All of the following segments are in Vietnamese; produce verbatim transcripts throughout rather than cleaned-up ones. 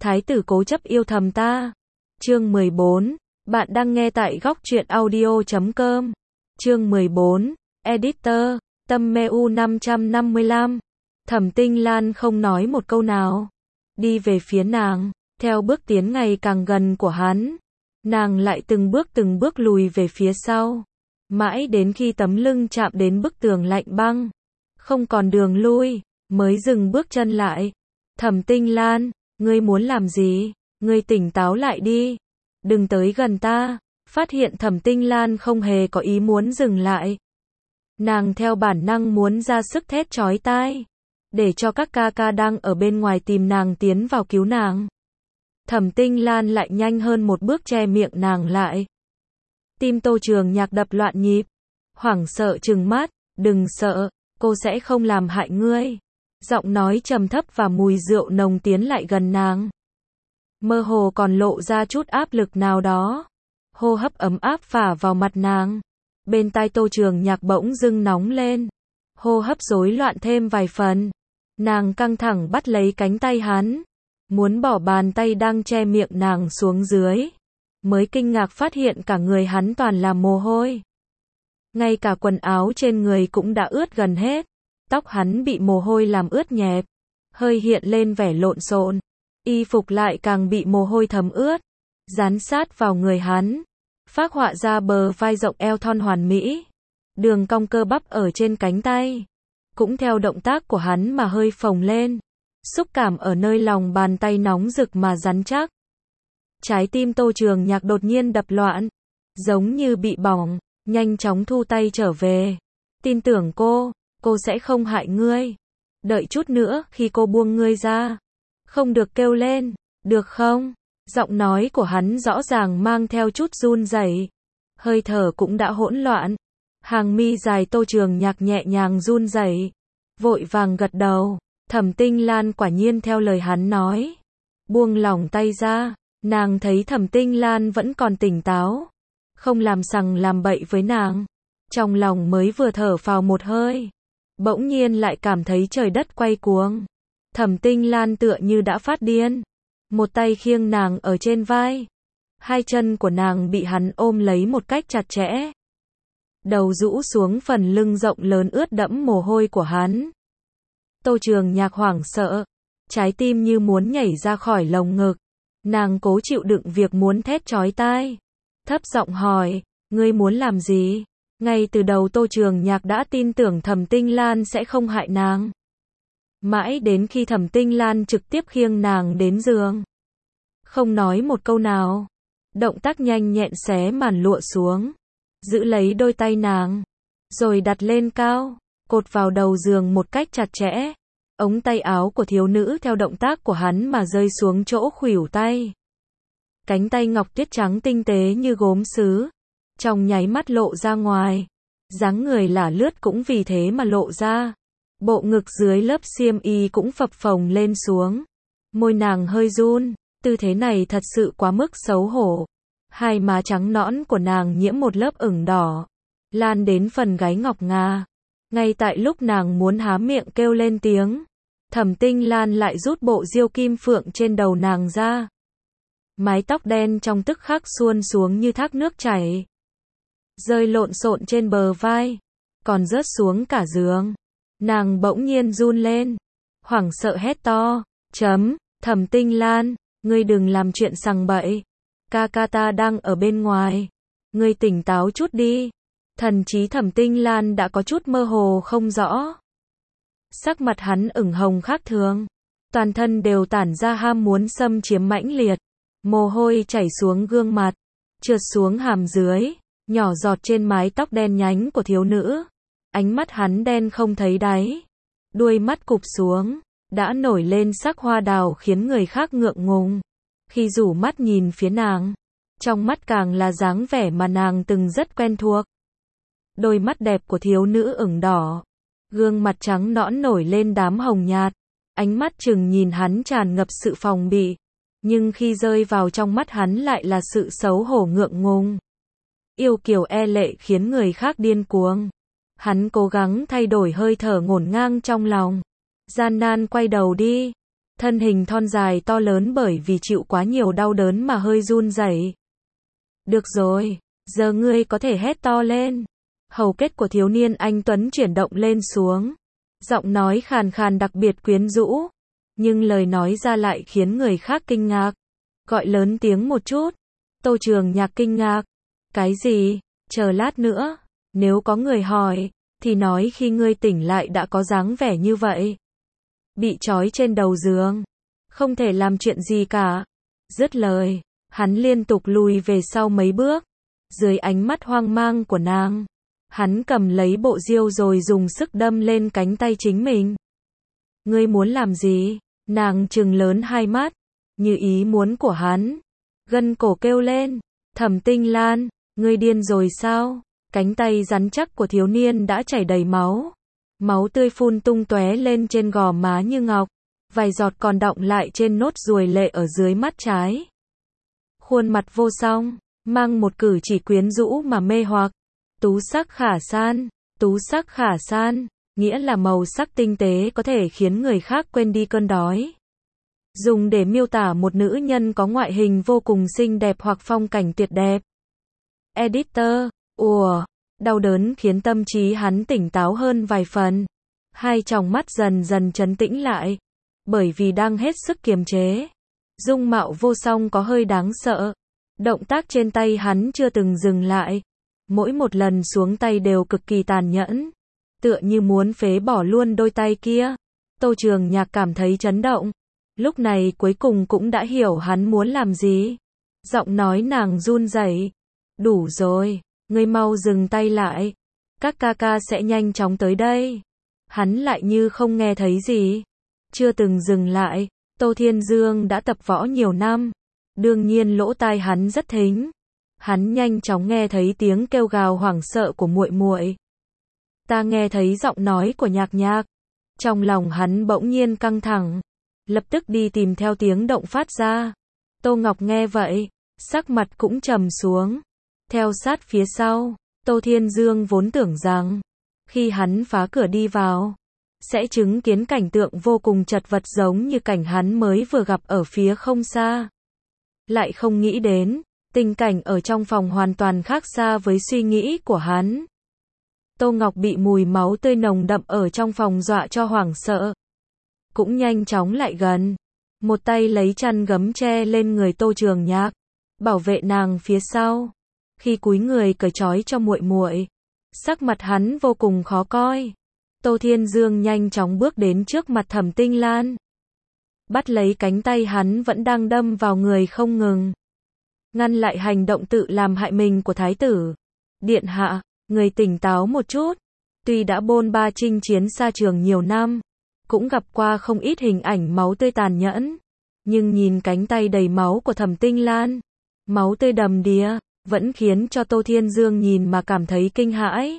Thái tử cố chấp yêu thầm ta. Chương mười bốn. Bạn đang nghe tại góc truyện audio chấm com. Chương mười bốn. Editor. Tâm mê u năm trăm năm mươi lăm. Thẩm Tinh Lan không nói một câu nào. Đi về phía nàng, theo bước tiến ngày càng gần của hắn. Nàng lại từng bước từng bước lùi về phía sau. Mãi đến khi tấm lưng chạm đến bức tường lạnh băng. Không còn đường lui, mới dừng bước chân lại. Thẩm Tinh Lan, ngươi muốn làm gì? Ngươi tỉnh táo lại đi. Đừng tới gần ta. Phát hiện Thẩm Tinh Lan không hề có ý muốn dừng lại. Nàng theo bản năng muốn ra sức thét chói tai. Để cho các ca ca đang ở bên ngoài tìm nàng tiến vào cứu nàng. Thẩm Tinh Lan lại nhanh hơn một bước che miệng nàng lại. Tim Tô Trường Nhạc đập loạn nhịp. Hoảng sợ trừng mắt. Đừng sợ, cô sẽ không làm hại ngươi. Giọng nói trầm thấp và mùi rượu nồng tiến lại gần nàng. Mơ hồ còn lộ ra chút áp lực nào đó. Hô hấp ấm áp phả vào mặt nàng. Bên tai Tô Trường Nhạc bỗng dưng nóng lên. Hô hấp rối loạn thêm vài phần. Nàng căng thẳng bắt lấy cánh tay hắn. Muốn bỏ bàn tay đang che miệng nàng xuống dưới. Mới kinh ngạc phát hiện cả người hắn toàn là mồ hôi. Ngay cả quần áo trên người cũng đã ướt gần hết. Tóc hắn bị mồ hôi làm ướt nhẹp. Hơi hiện lên vẻ lộn xộn. Y phục lại càng bị mồ hôi thấm ướt. Dán sát vào người hắn. Phác họa ra bờ vai rộng eo thon hoàn mỹ. Đường cong cơ bắp ở trên cánh tay. Cũng theo động tác của hắn mà hơi phồng lên. Xúc cảm ở nơi lòng bàn tay nóng rực mà rắn chắc. Trái tim Tô Trường Nhạc đột nhiên đập loạn. Giống như bị bỏng. Nhanh chóng thu tay trở về. Tin tưởng cô. Cô sẽ không hại ngươi. Đợi chút nữa khi cô buông ngươi ra. Không được kêu lên. Được không? Giọng nói của hắn rõ ràng mang theo chút run rẩy. Hơi thở cũng đã hỗn loạn. Hàng mi dài Tô Trường Nhạc nhẹ nhàng run rẩy. Vội vàng gật đầu. Thẩm Tinh Lan quả nhiên theo lời hắn nói. Buông lỏng tay ra. Nàng thấy Thẩm Tinh Lan vẫn còn tỉnh táo. Không làm sằng làm bậy với nàng. Trong lòng mới vừa thở phào một hơi. Bỗng nhiên lại cảm thấy trời đất quay cuồng. Thẩm Tinh Lan tựa như đã phát điên. Một tay khiêng nàng ở trên vai. Hai chân của nàng bị hắn ôm lấy một cách chặt chẽ. Đầu rũ xuống phần lưng rộng lớn ướt đẫm mồ hôi của hắn. Tô Trường Nhạc hoảng sợ. Trái tim như muốn nhảy ra khỏi lồng ngực. Nàng cố chịu đựng việc muốn thét chói tai. Thấp giọng hỏi, ngươi muốn làm gì? Ngay từ đầu Tô Trường Nhạc đã tin tưởng Thẩm Tinh Lan sẽ không hại nàng. Mãi đến khi Thẩm Tinh Lan trực tiếp khiêng nàng đến giường. Không nói một câu nào. Động tác nhanh nhẹn xé màn lụa xuống. Giữ lấy đôi tay nàng. Rồi đặt lên cao. Cột vào đầu giường một cách chặt chẽ. Ống tay áo của thiếu nữ theo động tác của hắn mà rơi xuống chỗ khuỷu tay. Cánh tay ngọc tuyết trắng tinh tế như gốm sứ. Trong nháy mắt lộ ra ngoài. Dáng người lả lướt cũng vì thế mà lộ ra. Bộ ngực dưới lớp xiêm y cũng phập phồng lên xuống. Môi nàng hơi run. Tư thế này thật sự quá mức xấu hổ. Hai má trắng nõn của nàng nhiễm một lớp ửng đỏ. Lan đến phần gáy ngọc ngà. Ngay tại lúc nàng muốn há miệng kêu lên tiếng. Thẩm Tinh Lan lại rút bộ diêu kim phượng trên đầu nàng ra. Mái tóc đen trong tức khắc suôn xuống như thác nước chảy. Rơi lộn xộn trên bờ vai. Còn rớt xuống cả giường. Nàng bỗng nhiên run lên. Hoảng sợ hét to. Chấm, Thẩm Tinh Lan, ngươi đừng làm chuyện sằng bậy. Ca ca ta đang ở bên ngoài. Ngươi tỉnh táo chút đi. Thần trí Thẩm Tinh Lan đã có chút mơ hồ không rõ. Sắc mặt hắn ửng hồng khác thường. Toàn thân đều tản ra ham muốn xâm chiếm mãnh liệt. Mồ hôi chảy xuống gương mặt. Trượt xuống hàm dưới. Nhỏ giọt trên mái tóc đen nhánh của thiếu nữ. Ánh mắt hắn đen không thấy đáy. Đuôi mắt cụp xuống. Đã nổi lên sắc hoa đào khiến người khác ngượng ngùng. Khi rủ mắt nhìn phía nàng. Trong mắt càng là dáng vẻ mà nàng từng rất quen thuộc. Đôi mắt đẹp của thiếu nữ ửng đỏ. Gương mặt trắng nõn nổi lên đám hồng nhạt. Ánh mắt chừng nhìn hắn tràn ngập sự phòng bị. Nhưng khi rơi vào trong mắt hắn lại là sự xấu hổ ngượng ngùng. Yêu kiều e lệ khiến người khác điên cuồng. Hắn cố gắng thay đổi hơi thở ngổn ngang trong lòng. Gian nan quay đầu đi. thân hình thon dài to lớn bởi vì chịu quá nhiều đau đớn mà hơi run rẩy. Được rồi, giờ ngươi có thể hét to lên. Hầu kết của thiếu niên anh tuấn chuyển động lên xuống. Giọng nói khàn khàn đặc biệt quyến rũ, nhưng lời nói ra lại khiến người khác kinh ngạc. Gọi lớn tiếng một chút. Tô Trường Nhạc kinh ngạc. Cái gì? Chờ lát nữa, nếu có người hỏi, thì nói khi ngươi tỉnh lại đã có dáng vẻ như vậy. Bị trói trên đầu giường, không thể làm chuyện gì cả. Dứt lời, hắn liên tục lùi về sau mấy bước. Dưới ánh mắt hoang mang của nàng, hắn cầm lấy bộ diêu rồi dùng sức đâm lên cánh tay chính mình. Ngươi muốn làm gì? Nàng trừng lớn hai mắt, như ý muốn của hắn. Gân cổ kêu lên, Thẩm Tinh Lan, ngươi điên rồi sao? Cánh tay rắn chắc của thiếu niên đã chảy đầy máu. Máu tươi phun tung tóe lên trên gò má như ngọc, vài giọt còn đọng lại trên nốt ruồi lệ ở dưới mắt trái. Khuôn mặt vô song, mang một cử chỉ quyến rũ mà mê hoặc. Tú sắc khả san, tú sắc khả san, nghĩa là màu sắc tinh tế có thể khiến người khác quên đi cơn đói. Dùng để miêu tả một nữ nhân có ngoại hình vô cùng xinh đẹp hoặc phong cảnh tuyệt đẹp. Editor, ùa, đau đớn khiến tâm trí hắn tỉnh táo hơn vài phần. Hai tròng mắt dần dần trấn tĩnh lại, bởi vì đang hết sức kiềm chế. Dung mạo vô song có hơi đáng sợ. Động tác trên tay hắn chưa từng dừng lại. Mỗi một lần xuống tay đều cực kỳ tàn nhẫn, tựa như muốn phế bỏ luôn đôi tay kia. Tô Trường Nhạc cảm thấy chấn động. Lúc này cuối cùng cũng đã hiểu hắn muốn làm gì. Giọng nói nàng run rẩy. Đủ rồi, ngươi mau dừng tay lại. Các ca ca sẽ nhanh chóng tới đây. Hắn lại như không nghe thấy gì. Chưa từng dừng lại. Tô Thiên Dương đã tập võ nhiều năm, đương nhiên lỗ tai hắn rất thính. Hắn nhanh chóng nghe thấy tiếng kêu gào hoảng sợ của muội muội. Ta nghe thấy giọng nói của Nhạc Nhạc. Trong lòng hắn bỗng nhiên căng thẳng, lập tức đi tìm theo tiếng động phát ra. Tô Ngọc nghe vậy, sắc mặt cũng trầm xuống. Theo sát phía sau, Tô Thiên Dương vốn tưởng rằng, khi hắn phá cửa đi vào, sẽ chứng kiến cảnh tượng vô cùng chật vật giống như cảnh hắn mới vừa gặp ở phía không xa. Lại không nghĩ đến, tình cảnh ở trong phòng hoàn toàn khác xa với suy nghĩ của hắn. Tô Ngọc bị mùi máu tươi nồng đậm ở trong phòng dọa cho hoảng sợ. Cũng nhanh chóng lại gần. Một tay lấy chăn gấm che lên người Tô Trường Nhạc, bảo vệ nàng phía sau. Khi cúi người cởi trói cho muội muội, sắc mặt hắn vô cùng khó coi. Tô Thiên Dương nhanh chóng bước đến trước mặt Thẩm Tinh Lan, bắt lấy cánh tay hắn vẫn đang đâm vào người không ngừng, ngăn lại hành động tự làm hại mình của thái tử. Điện hạ, người tỉnh táo một chút. Tuy đã bôn ba chinh chiến xa trường nhiều năm, cũng gặp qua không ít hình ảnh máu tươi tàn nhẫn, nhưng nhìn cánh tay đầy máu của Thẩm Tinh Lan, máu tươi đầm đìa, vẫn khiến cho Tô Thiên Dương nhìn mà cảm thấy kinh hãi.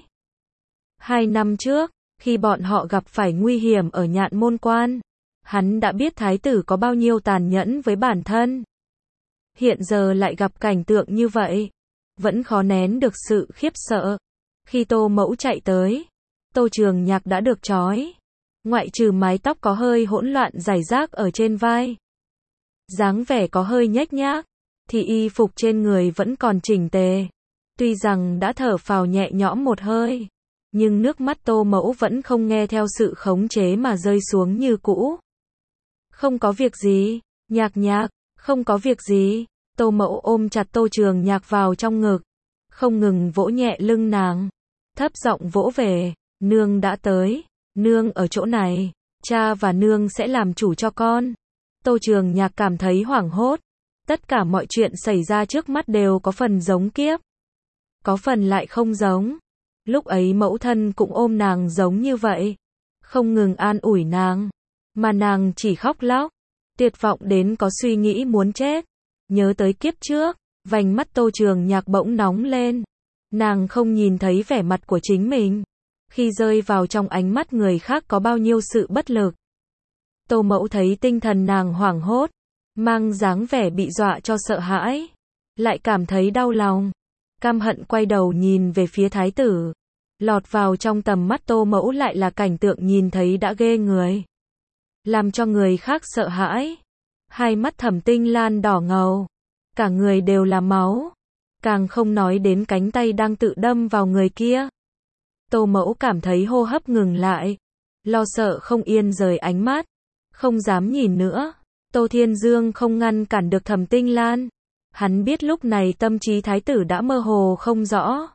Hai năm trước, khi bọn họ gặp phải nguy hiểm ở Nhạn Môn Quan, hắn đã biết thái tử có bao nhiêu tàn nhẫn với bản thân. Hiện giờ lại gặp cảnh tượng như vậy, vẫn khó nén được sự khiếp sợ. Khi Tô Mẫu chạy tới, Tô Trường Nhạc đã được trói, ngoại trừ mái tóc có hơi hỗn loạn rải rác ở trên vai, dáng vẻ có hơi nhếch nhác, thì y phục trên người vẫn còn chỉnh tề. Tuy rằng đã thở phào nhẹ nhõm một hơi, nhưng nước mắt Tô Mẫu vẫn không nghe theo sự khống chế mà rơi xuống như cũ. Không có việc gì, Nhạc Nhạc, không có việc gì. Tô Mẫu ôm chặt Tô Trường Nhạc vào trong ngực, không ngừng vỗ nhẹ lưng nàng, thấp giọng vỗ về. Nương đã tới, nương ở chỗ này, cha và nương sẽ làm chủ cho con. Tô Trường Nhạc cảm thấy hoảng hốt. Tất cả mọi chuyện xảy ra trước mắt đều có phần giống kiếp, có phần lại không giống. Lúc ấy mẫu thân cũng ôm nàng giống như vậy, không ngừng an ủi nàng, mà nàng chỉ khóc lóc, tuyệt vọng đến có suy nghĩ muốn chết. Nhớ tới kiếp trước, vành mắt Tô Trường Nhạc bỗng nóng lên. Nàng không nhìn thấy vẻ mặt của chính mình, khi rơi vào trong ánh mắt người khác có bao nhiêu sự bất lực. Tô Mẫu thấy tinh thần nàng hoảng hốt, mang dáng vẻ bị dọa cho sợ hãi, lại cảm thấy đau lòng, căm hận quay đầu nhìn về phía thái tử. Lọt vào trong tầm mắt Tô Mẫu lại là cảnh tượng nhìn thấy đã ghê người. làm cho người khác sợ hãi. Hai mắt Thẩm Tinh Lan đỏ ngầu, cả người đều là máu, càng không nói đến cánh tay đang tự đâm vào người kia. Tô Mẫu cảm thấy hô hấp ngừng lại, lo sợ không yên rời ánh mắt, không dám nhìn nữa. Tô Thiên Dương không ngăn cản được Thẩm Tinh Lan. Hắn biết lúc này tâm trí thái tử đã mơ hồ không rõ,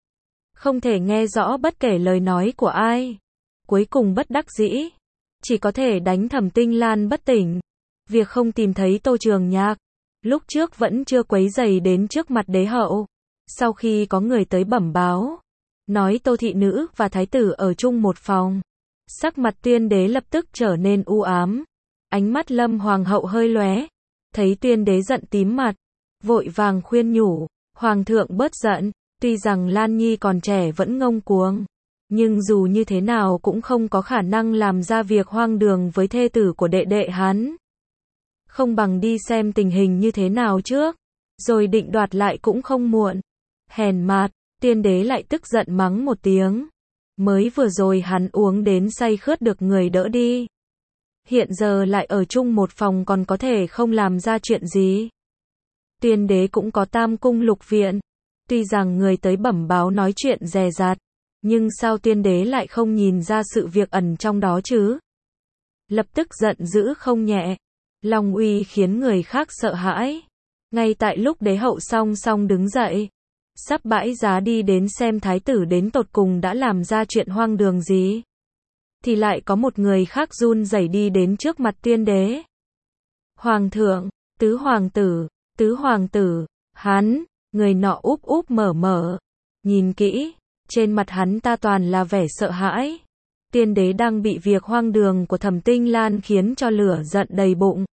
không thể nghe rõ bất kể lời nói của ai. Cuối cùng bất đắc dĩ, chỉ có thể đánh Thẩm Tinh Lan bất tỉnh. Việc không tìm thấy Tô Trường Nhạc, lúc trước vẫn chưa quấy rầy đến trước mặt đế hậu. Sau khi có người tới bẩm báo, nói Tô thị nữ và thái tử ở chung một phòng, sắc mặt Tuyên đế lập tức trở nên u ám. Ánh mắt Lâm hoàng hậu hơi lóe, thấy Tuyên đế giận tím mặt, vội vàng khuyên nhủ, hoàng thượng bớt giận, tuy rằng Lan Nhi còn trẻ vẫn ngông cuồng, nhưng dù như thế nào cũng không có khả năng làm ra việc hoang đường với thê tử của đệ đệ hắn. Không bằng đi xem tình hình như thế nào trước, rồi định đoạt lại cũng không muộn. Hèn mạt, Tuyên đế lại tức giận mắng một tiếng. Mới vừa rồi hắn uống đến say khướt được người đỡ đi, hiện giờ lại ở chung một phòng còn có thể không làm ra chuyện gì. Tuyên đế cũng có tam cung lục viện, tuy rằng người tới bẩm báo nói chuyện dè dặt, nhưng sao Tuyên đế lại không nhìn ra sự việc ẩn trong đó chứ? Lập tức giận dữ không nhẹ, long uy khiến người khác sợ hãi. Ngay tại lúc đế hậu song song đứng dậy, sắp bãi giá đi đến xem thái tử đến tột cùng đã làm ra chuyện hoang đường gì, thì lại có một người khác run rẩy đi đến trước mặt Tuyên đế. Hoàng thượng, tứ hoàng tử, tứ hoàng tử, hắn, người nọ úp úp mở mở, nhìn kỹ, trên mặt hắn ta toàn là vẻ sợ hãi. Tuyên đế đang bị việc hoang đường của Thẩm Tinh Lan khiến cho lửa giận đầy bụng.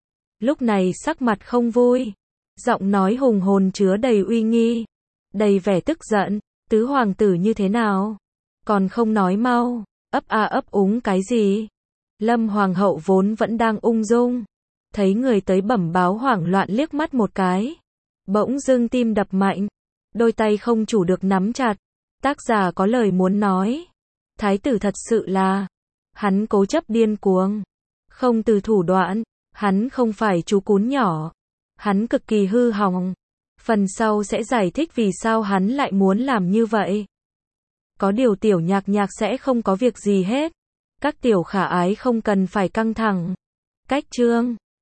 Lúc này sắc mặt không vui, giọng nói hùng hồn chứa đầy uy nghi, đầy vẻ tức giận, tứ hoàng tử như thế nào? Còn không nói mau, ấp a ấp úng cái gì? Lâm hoàng hậu vốn vẫn đang ung dung, thấy người tới bẩm báo hoảng loạn liếc mắt một cái, bỗng dưng tim đập mạnh, đôi tay không chủ được nắm chặt. Tác giả có lời muốn nói, thái tử thật sự là, hắn cố chấp điên cuồng, không từ thủ đoạn, hắn không phải chú cún nhỏ, hắn cực kỳ hư hỏng. Phần sau sẽ giải thích vì sao hắn lại muốn làm như vậy. Có điều tiểu nhạc nhạc sẽ không có việc gì hết, các tiểu khả ái không cần phải căng thẳng. Cách chương